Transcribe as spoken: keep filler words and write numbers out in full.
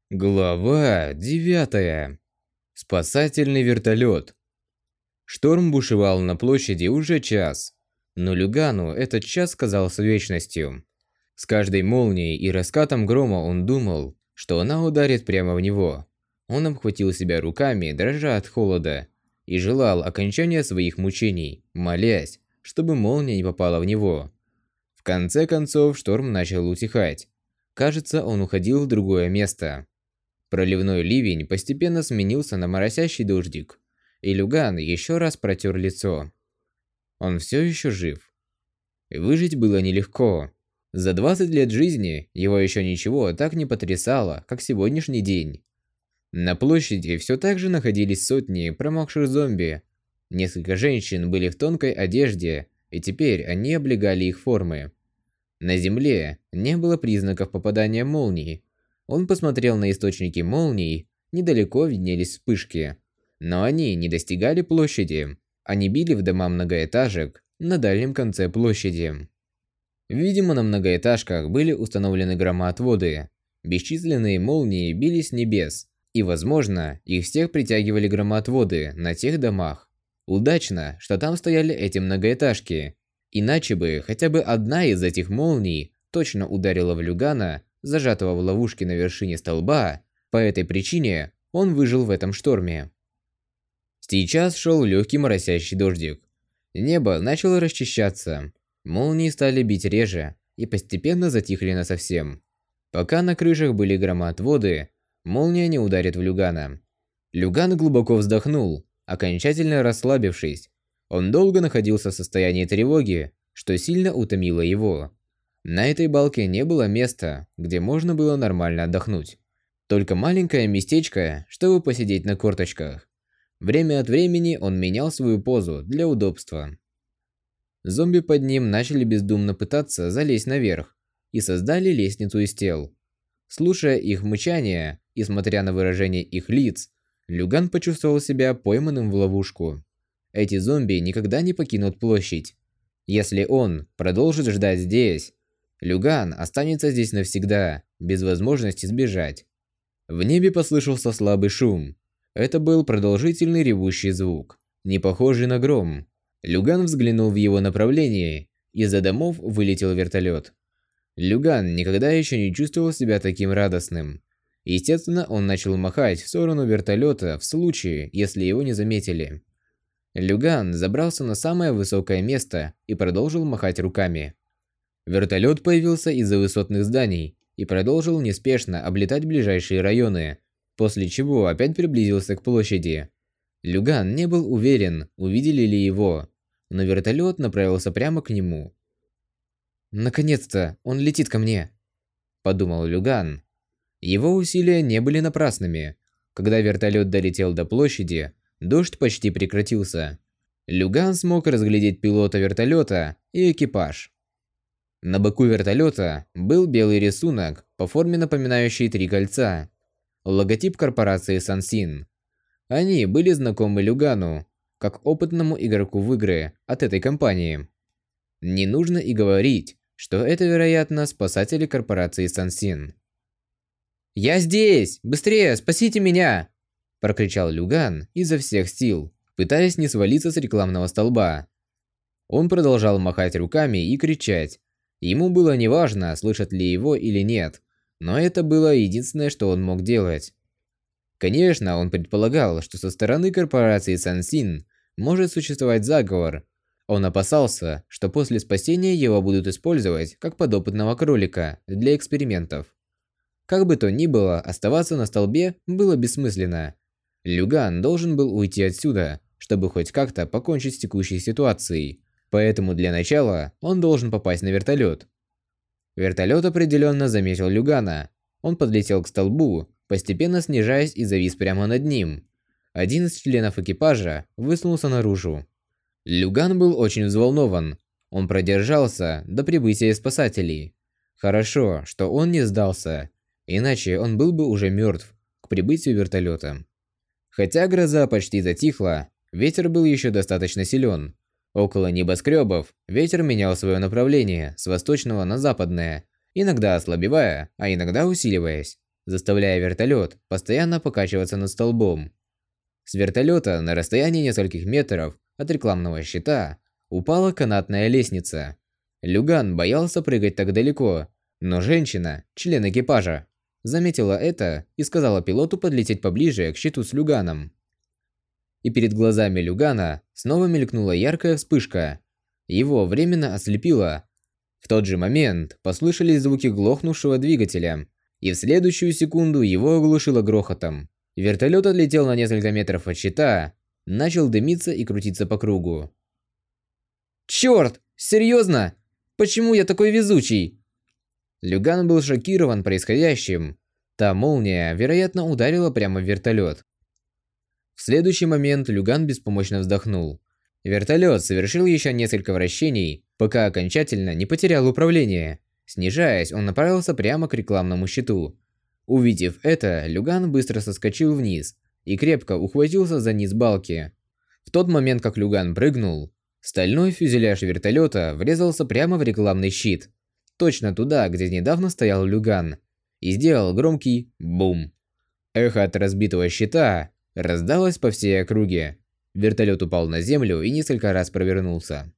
Глава девятая. Спасательный вертолет. Шторм бушевал на площади уже час, но Люгану этот час казался вечностью. С каждой молнией и раскатом грома он думал, что она ударит прямо в него. Он обхватил себя руками, дрожа от холода, и желал окончания своих мучений, молясь, чтобы молния не попала в него. В конце концов шторм начал утихать. Кажется, он уходил в другое место. Проливной ливень постепенно сменился на моросящий дождик, и Люган еще раз протер лицо. Он все еще жив. Выжить было нелегко. За двадцать лет жизни его еще ничего так не потрясало, как сегодняшний день. На площади все так же находились сотни промокших зомби. Несколько женщин были в тонкой одежде, и теперь они облегали их формы. На земле не было признаков попадания молний. Он посмотрел на источники молний, недалеко виднелись вспышки. Но они не достигали площади. Они били в дома многоэтажек на дальнем конце площади. Видимо, на многоэтажках были установлены громоотводы. Бесчисленные молнии били с небес, и, возможно, их всех притягивали громоотводы на тех домах. Удачно, что там стояли эти многоэтажки. Иначе бы хотя бы одна из этих молний точно ударила в Люгана, зажатого в ловушке на вершине столба. По этой причине он выжил в этом шторме. Сейчас шел легкий моросящий дождик. Небо начало расчищаться. Молнии стали бить реже и постепенно затихли насовсем. Пока на крышах были громоотводы, молния не ударит в Люгана. Люган глубоко вздохнул, окончательно расслабившись. Он долго находился в состоянии тревоги, что сильно утомило его. На этой балке не было места, где можно было нормально отдохнуть. Только маленькое местечко, чтобы посидеть на корточках. Время от времени он менял свою позу для удобства. Зомби под ним начали бездумно пытаться залезть наверх и создали лестницу из тел. Слушая их мычание и смотря на выражение их лиц, Люган почувствовал себя пойманным в ловушку. Эти зомби никогда не покинут площадь. Если он продолжит ждать здесь, Люган останется здесь навсегда, без возможности сбежать. В небе послышался слабый шум. Это был продолжительный ревущий звук, не похожий на гром. Люган взглянул в его направлении, из-за домов вылетел вертолет. Люган никогда еще не чувствовал себя таким радостным. Естественно, он начал махать в сторону вертолета в случае, если его не заметили. Люган забрался на самое высокое место и продолжил махать руками. Вертолет появился из-за высотных зданий и продолжил неспешно облетать ближайшие районы, после чего опять приблизился к площади. Люган не был уверен, увидели ли его, но вертолет направился прямо к нему. «Наконец-то он летит ко мне», – подумал Люган. Его усилия не были напрасными. Когда вертолет долетел до площади, дождь почти прекратился. Люган смог разглядеть пилота вертолета и экипаж. На боку вертолета был белый рисунок, по форме напоминающий три кольца. Логотип корпорации Сансин. Они были знакомы Люгану, как опытному игроку в игры от этой компании. Не нужно и говорить, что это, вероятно, спасатели корпорации Сансин. «Я здесь! Быстрее, спасите меня!» – прокричал Люган изо всех сил, пытаясь не свалиться с рекламного столба. Он продолжал махать руками и кричать. Ему было неважно, слышат ли его или нет, но это было единственное, что он мог делать. Конечно, он предполагал, что со стороны корпорации Сансин может существовать заговор. Он опасался, что после спасения его будут использовать как подопытного кролика для экспериментов. Как бы то ни было, оставаться на столбе было бессмысленно. Люган должен был уйти отсюда, чтобы хоть как-то покончить с текущей ситуацией. Поэтому для начала он должен попасть на вертолет. Вертолет определенно заметил Люгана. Он подлетел к столбу, постепенно снижаясь и завис прямо над ним. Один из членов экипажа высунулся наружу. Люган был очень взволнован. Он продержался до прибытия спасателей. Хорошо, что он не сдался, иначе он был бы уже мертв к прибытию вертолета. Хотя гроза почти затихла, ветер был еще достаточно силен. Около небоскребов ветер менял свое направление с восточного на западное, иногда ослабевая, а иногда усиливаясь. заставляя вертолет постоянно покачиваться над столбом. С вертолета на расстоянии нескольких метров от рекламного щита упала канатная лестница. Люган боялся прыгать так далеко, но женщина, член экипажа, заметила это и сказала пилоту подлететь поближе к щиту с Люганом. И перед глазами Люгана снова мелькнула яркая вспышка. Его временно ослепило. В тот же момент послышались звуки глохнувшего двигателя, и в следующую секунду его оглушило грохотом. Вертолет отлетел на несколько метров от щита, начал дымиться и крутиться по кругу. «Черт! Серьезно? Почему я такой везучий?» Люган был шокирован происходящим. Та молния, вероятно, ударила прямо в вертолет. В следующий момент Люган беспомощно вздохнул. Вертолет совершил еще несколько вращений, пока окончательно не потерял управление. Снижаясь, он направился прямо к рекламному щиту. Увидев это, Люган быстро соскочил вниз и крепко ухватился за низ балки. В тот момент, как Люган прыгнул, стальной фюзеляж вертолета врезался прямо в рекламный щит, точно туда, где недавно стоял Люган, и сделал громкий бум. Эхо от разбитого щита раздалось по всей округе. Вертолет упал на землю и несколько раз провернулся.